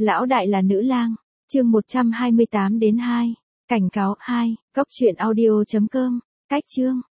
Lão đại là nữ lang, chương 128 đến 2. Cảnh cáo 2, cốc truyện audio.com, cách chương.